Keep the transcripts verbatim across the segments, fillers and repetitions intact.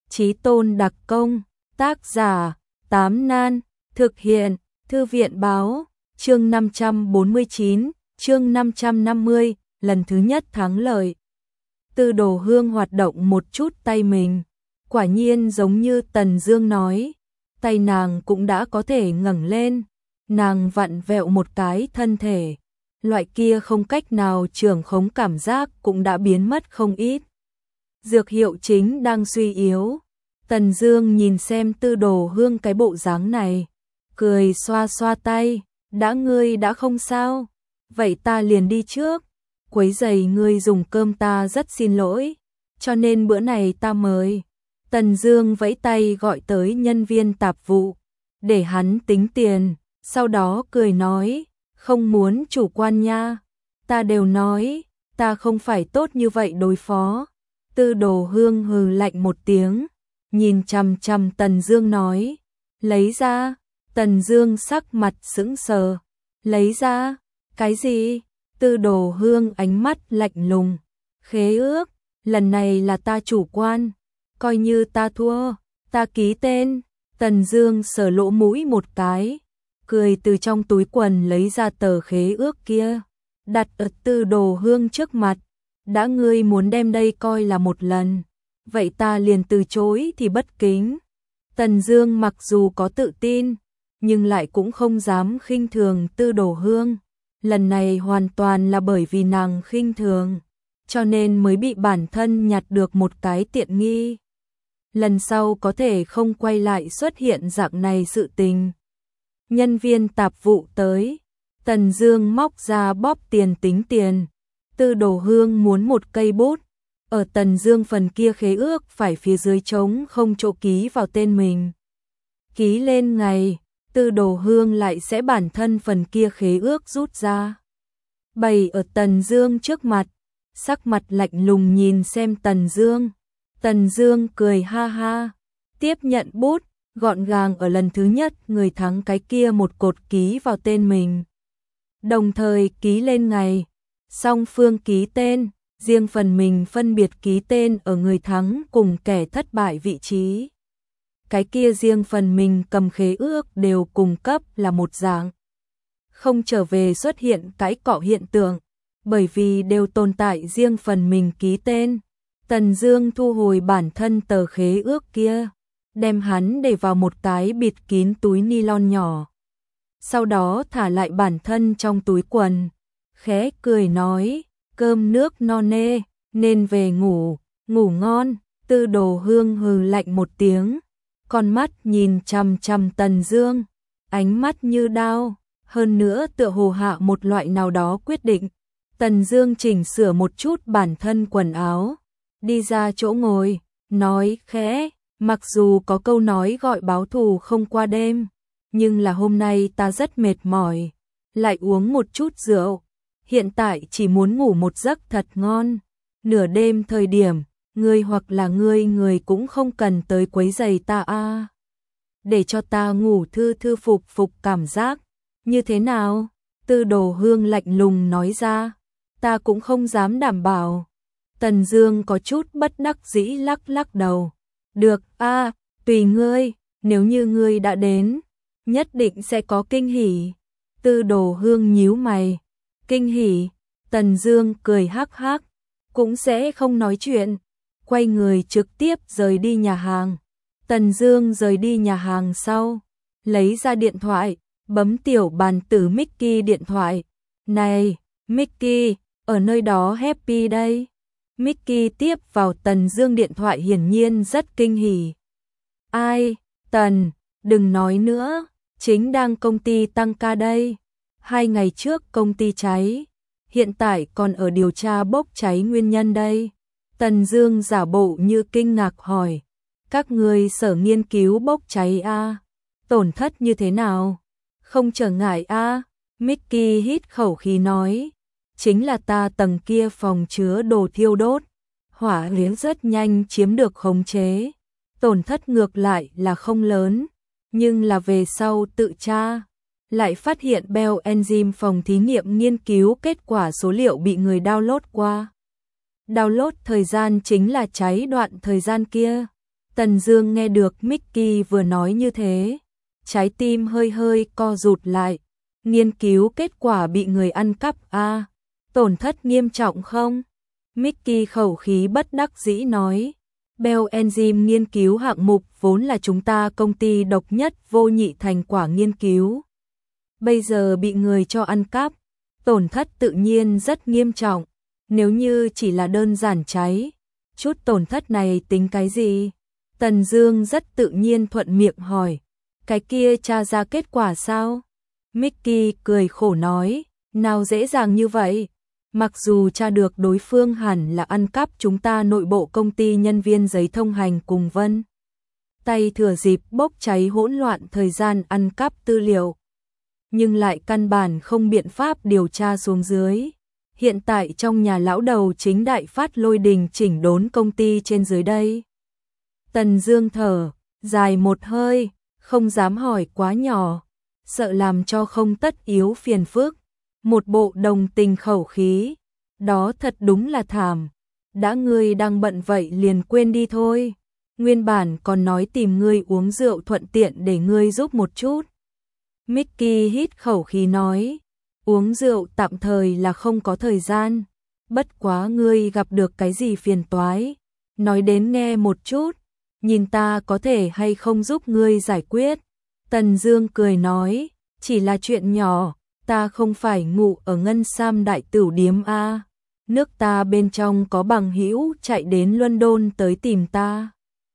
Chí Tôn đặc công, tác giả, Tám Nan, thực hiện, Thư viện báo, chương năm trăm bốn mươi chín, chương năm trăm năm mươi, lần thứ nhất thắng lợi. Tư Đồ Hương hoạt động một chút tay mình, quả nhiên giống như Tần Dương nói, tay nàng cũng đã có thể ngẩng lên, nàng vặn vẹo một cái thân thể, loại kia không cách nào trưởng khống cảm giác cũng đã biến mất không ít. Dược hiệu chính đang suy yếu. Tần Dương nhìn xem Tư Đồ Hương cái bộ dáng này, cười xoa xoa tay, đã ngươi đã không sao, vậy ta liền đi trước, quấy rầy ngươi dùng cơm ta rất xin lỗi, cho nên bữa này ta mời. Tần Dương vẫy tay gọi tới nhân viên tạp vụ, để hắn tính tiền, sau đó cười nói, không muốn chủ quan nha, ta đều nói, ta không phải tốt như vậy đối phó. Tư Đồ Hương hừ lạnh một tiếng, nhìn chằm chằm Tần Dương nói, lấy ra. Tần Dương sắc mặt sững sờ, lấy ra, cái gì? Tư Đồ Hương ánh mắt lạnh lùng, khế ước, lần này là ta chủ quan, coi như ta thua, ta ký tên. Tần Dương sờ lỗ mũi một cái, cười từ trong túi quần lấy ra tờ khế ước kia, đặt ở Tư Đồ Hương trước mặt, đã ngươi muốn đem đây coi là một lần, vậy ta liền từ chối thì bất kính. Tần Dương mặc dù có tự tin, nhưng lại cũng không dám khinh thường Tư Đồ Hương, lần này hoàn toàn là bởi vì nàng khinh thường, cho nên mới bị bản thân nhặt được một cái tiện nghi. Lần sau có thể không quay lại xuất hiện dạng này sự tình. Nhân viên tạp vụ tới, Tần Dương móc ra bóp tiền tính tiền. Tư Đồ Hương muốn một cây bút, ở Tần Dương phần kia khế ước phải phía dưới trống không chỗ ký vào tên mình. Ký lên ngày, Tư Đồ Hương lại sẽ bản thân phần kia khế ước rút ra, bày ở Tần Dương trước mặt, sắc mặt lạnh lùng nhìn xem Tần Dương. Tần Dương cười ha ha, tiếp nhận bút, gọn gàng ở lần thứ nhất người thắng cái kia một cột ký vào tên mình, đồng thời ký lên ngày, song phương ký tên, riêng phần mình phân biệt ký tên ở người thắng cùng kẻ thất bại vị trí. Cái kia riêng phần mình cầm khế ước đều cùng cấp là một dạng, không trở về xuất hiện cãi cọ hiện tượng, bởi vì đều tồn tại riêng phần mình ký tên. Tần Dương thu hồi bản thân tờ khế ước kia, đem hắn để vào một cái bịt kín túi nylon nhỏ, sau đó thả lại bản thân trong túi quần, khẽ cười nói, cơm nước no nê, nên về ngủ, ngủ ngon. Tư Đồ Hương hừ lạnh một tiếng, con mắt nhìn chằm chằm Tần Dương, ánh mắt như đao, hơn nữa tựa hồ hạ một loại nào đó quyết định. Tần Dương chỉnh sửa một chút bản thân quần áo, đi ra chỗ ngồi, nói khẽ, mặc dù có câu nói gọi báo thù không qua đêm, nhưng là hôm nay ta rất mệt mỏi, lại uống một chút rượu, hiện tại chỉ muốn ngủ một giấc thật ngon. Nửa đêm thời điểm, ngươi hoặc là ngươi người cũng không cần tới quấy rầy ta a, để cho ta ngủ thư thư phục phục cảm giác, như thế nào? Tư Đồ Hương lạnh lùng nói ra, ta cũng không dám đảm bảo. Tần Dương có chút bất đắc dĩ lắc lắc đầu, được a, tùy ngươi, nếu như ngươi đã đến, nhất định sẽ có kinh hỉ. Tư Đồ Hương nhíu mày, kinh hỉ? Tần Dương cười hắc hắc, cũng sẽ không nói chuyện, quay người trực tiếp rời đi nhà hàng. Tần Dương rời đi nhà hàng sau, lấy ra điện thoại, bấm tiểu bàn tử Mickey điện thoại. Này, Mickey, ở nơi đó happy đây. Mickey tiếp vào Tần Dương điện thoại hiển nhiên rất kinh hỉ. Ai, Tần, đừng nói nữa, chính đang công ty tăng ca đây. Hai ngày trước công ty cháy, hiện tại còn ở điều tra bốc cháy nguyên nhân đây. Tần Dương giả bộ như kinh ngạc hỏi, các người sở nghiên cứu bốc cháy a, à? Tổn thất như thế nào? Không trở ngại a. À? Mickey hít khẩu khí nói, chính là ta tầng kia phòng chứa đồ thiêu đốt, hỏa liếng rất nhanh chiếm được khống chế, tổn thất ngược lại là không lớn, nhưng là về sau tự tra, lại phát hiện Bell Enzyme phòng thí nghiệm nghiên cứu kết quả số liệu bị người download qua. Download thời gian chính là cháy đoạn thời gian kia. Tần Dương nghe được Mickey vừa nói như thế, trái tim hơi hơi co rụt lại. Nghiên cứu kết quả bị người ăn cắp a, tổn thất nghiêm trọng không? Mickey khẩu khí bất đắc dĩ nói. Bell Enzyme nghiên cứu hạng mục vốn là chúng ta công ty độc nhất vô nhị thành quả nghiên cứu. Bây giờ bị người cho ăn cắp, tổn thất tự nhiên rất nghiêm trọng. Nếu như chỉ là đơn giản cháy, chút tổn thất này tính cái gì? Tần Dương rất tự nhiên thuận miệng hỏi. Cái kia tra ra kết quả sao? Mickey cười khổ nói, nào dễ dàng như vậy. Mặc dù tra được đối phương hẳn là ăn cắp chúng ta nội bộ công ty nhân viên giấy thông hành cùng vân tay thừa dịp bốc cháy hỗn loạn thời gian ăn cắp tư liệu. Nhưng lại căn bản không biện pháp điều tra xuống dưới. Hiện tại trong nhà lão đầu chính đại phát lôi đình chỉnh đốn công ty trên dưới đây. Tần Dương thở dài một hơi, không dám hỏi quá nhỏ, sợ làm cho không tất yếu phiền phức. Một bộ đồng tình khẩu khí, đó thật đúng là thảm. Đã ngươi đang bận vậy liền quên đi thôi. Nguyên bản còn nói tìm ngươi uống rượu thuận tiện để ngươi giúp một chút. Mickey hít khẩu khí nói, uống rượu tạm thời là không có thời gian. Bất quá ngươi gặp được cái gì phiền toái, nói đến nghe một chút, nhìn ta có thể hay không giúp ngươi giải quyết. Tần Dương cười nói, chỉ là chuyện nhỏ, ta không phải ngủ ở Ngân Sam đại tửu điếm a. Nước ta bên trong có bằng hữu chạy đến London tới tìm ta.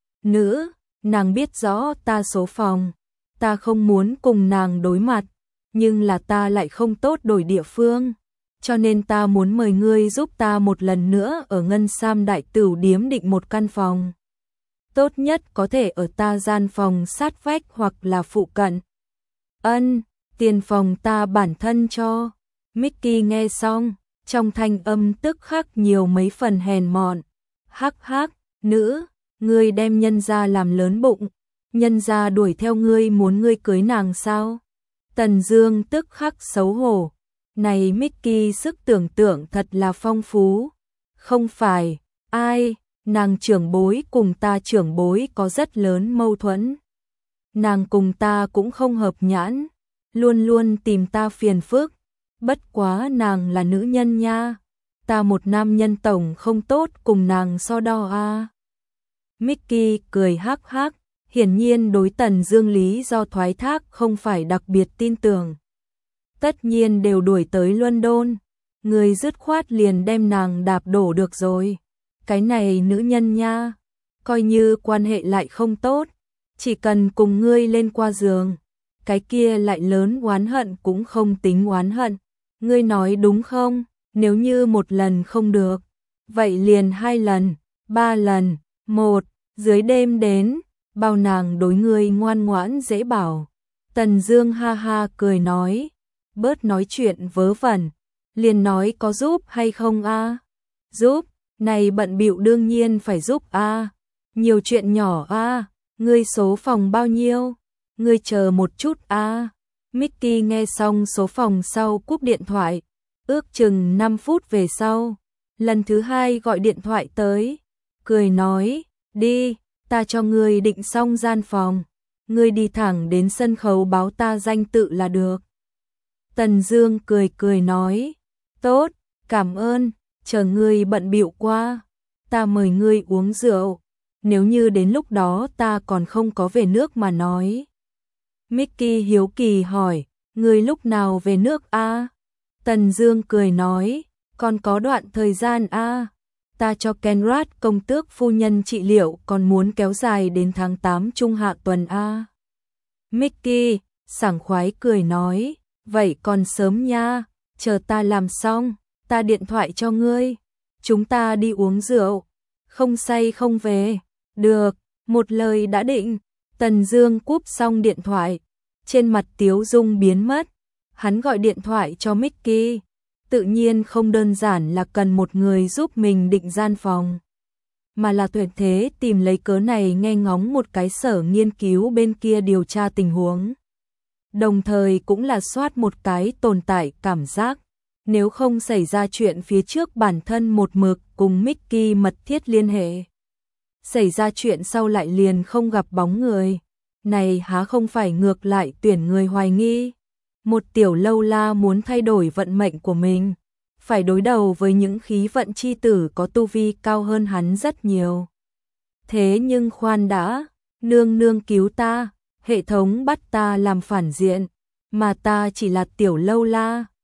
Nữ, nàng biết rõ ta số phòng, ta không muốn cùng nàng đối mặt, nhưng là ta lại không tốt đổi địa phương, cho nên ta muốn mời ngươi giúp ta một lần nữa ở Ngân Sam đại tửu điếm định một căn phòng. Tốt nhất có thể ở ta gian phòng sát vách hoặc là phụ cận. Ân, tiền phòng ta bản thân cho. Mickey nghe xong, trong thanh âm tức khắc nhiều mấy phần hèn mọn. Hắc hắc, nữ, ngươi đem nhân gia làm lớn bụng, nhân gia đuổi theo ngươi muốn ngươi cưới nàng sao? Tần Dương tức khắc xấu hổ. Này Mickey sức tưởng tượng thật là phong phú. Không phải, ai, nàng trưởng bối cùng ta trưởng bối có rất lớn mâu thuẫn. Nàng cùng ta cũng không hợp nhãn, luôn luôn tìm ta phiền phức. Bất quá nàng là nữ nhân nha, ta một nam nhân tổng không tốt cùng nàng so đo a. Mickey cười hắc hắc, hiển nhiên đối Tần Dương lý do thoái thác không phải đặc biệt tin tưởng. Tất nhiên đều đuổi tới London, người dứt khoát liền đem nàng đạp đổ được rồi. Cái này nữ nhân nha, coi như quan hệ lại không tốt, chỉ cần cùng ngươi lên qua giường, cái kia lại lớn oán hận cũng không tính oán hận. Ngươi nói đúng không? Nếu như một lần không được, vậy liền hai lần, ba lần, một, dưới đêm đến, bao nàng đối ngươi ngoan ngoãn dễ bảo. Tần Dương ha ha cười nói, bớt nói chuyện vớ vẩn, liền nói có giúp hay không a? Giúp, này bận bịu đương nhiên phải giúp a. Nhiều chuyện nhỏ a, ngươi số phòng bao nhiêu? Ngươi chờ một chút a. Mickey nghe xong số phòng sau cúp điện thoại, ước chừng năm phút về sau, lần thứ hai gọi điện thoại tới, cười nói, đi, ta cho ngươi định xong gian phòng, ngươi đi thẳng đến sân khấu báo ta danh tự là được. Tần Dương cười cười nói, tốt, cảm ơn, chờ ngươi bận bịu qua, ta mời ngươi uống rượu, nếu như đến lúc đó ta còn không có về nước mà nói. Mickey hiếu kỳ hỏi, ngươi lúc nào về nước a? Tần Dương cười nói, còn có đoạn thời gian a, ta cho Kenrad công tước phu nhân trị liệu còn muốn kéo dài đến tháng tám trung hạ tuần a. Mickey sảng khoái cười nói, vậy còn sớm nha, chờ ta làm xong, ta điện thoại cho ngươi, chúng ta đi uống rượu, không say không về. Được, một lời đã định. Tần Dương cúp xong điện thoại, trên mặt tiếu dung biến mất. Hắn gọi điện thoại cho Mickey, tự nhiên không đơn giản là cần một người giúp mình định gian phòng, mà là tuyệt thế tìm lấy cớ này nghe ngóng một cái sở nghiên cứu bên kia điều tra tình huống. Đồng thời cũng là soát một cái tồn tại cảm giác, nếu không xảy ra chuyện phía trước bản thân một mực cùng Mickey mật thiết liên hệ. xảy ra chuyện sau lại liền không gặp bóng người. Này há không phải ngược lại tuyển người hoài nghi. Một tiểu lâu la muốn thay đổi vận mệnh của mình, phải đối đầu với những khí vận chi tử có tu vi cao hơn hắn rất nhiều. Thế nhưng khoan đã, nương nương cứu ta, hệ thống bắt ta làm phản diện, mà ta chỉ là tiểu lâu la.